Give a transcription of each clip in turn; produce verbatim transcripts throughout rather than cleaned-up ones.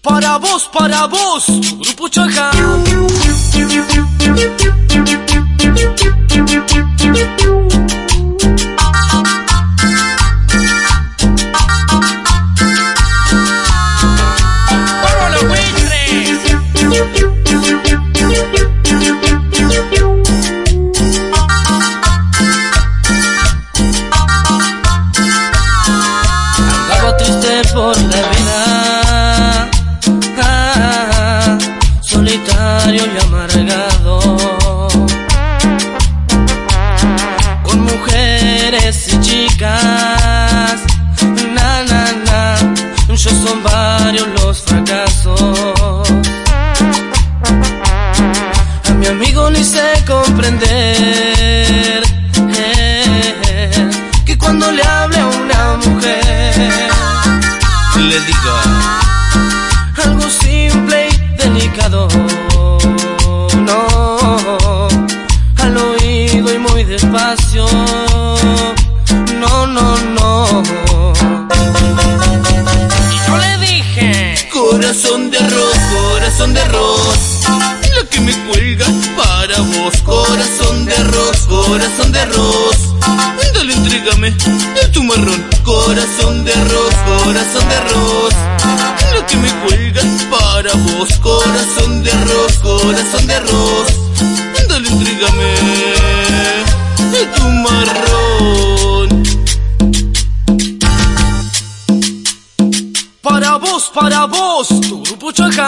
Para vos, para vos, Grupo Chaja. Andaba triste por la vida, ah, solitario y amargado, con mujeres y chicas, na na na, yo son varios los fracasos. A mi amigo le hice comprender eh, que cuando le hable a una mujer le diga algo simple y delicado, no, al oído y muy despacio, no, no, no. Y yo le dije: corazón de arroz, corazón de arroz, la que me cuelga para vos. Corazón de arroz, corazón de arroz, dale, entrégame tu marrón. Corazón de arroz, corazón de arroz, la que me cuelga para vos. Corazón de arroz, corazón de arroz, dale, entrégame tu marrón. Para vos, para vos, tu Grupo Chaja.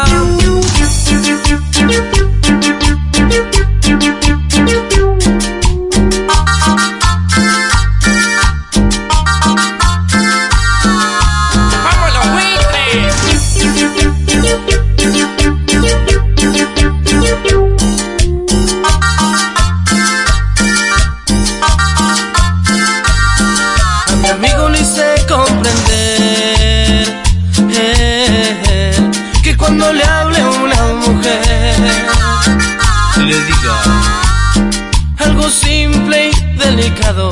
Amigo, le hice comprender eh, eh, que cuando le hable a una mujer Le diga algo simple y delicado,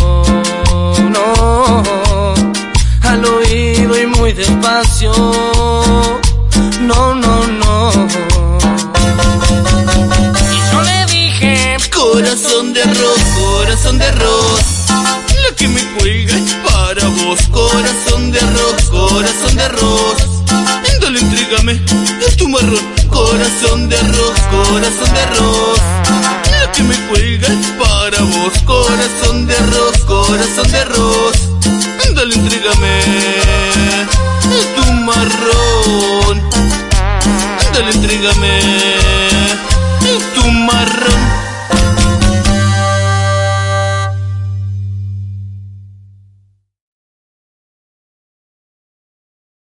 no, al oído y muy despacio, no, no, no. Y yo le dije: corazón de arroz, corazón de arroz, la que me cuelga es para vos. Corazón de arroz, corazón de arroz, dale, entrégame tu marrón. Corazón de arroz, corazón de arroz, la que me cuelga es para vos. Corazón de arroz, corazón de arroz, dale, entrégame tu marrón. Dale, entrégame tu marrón.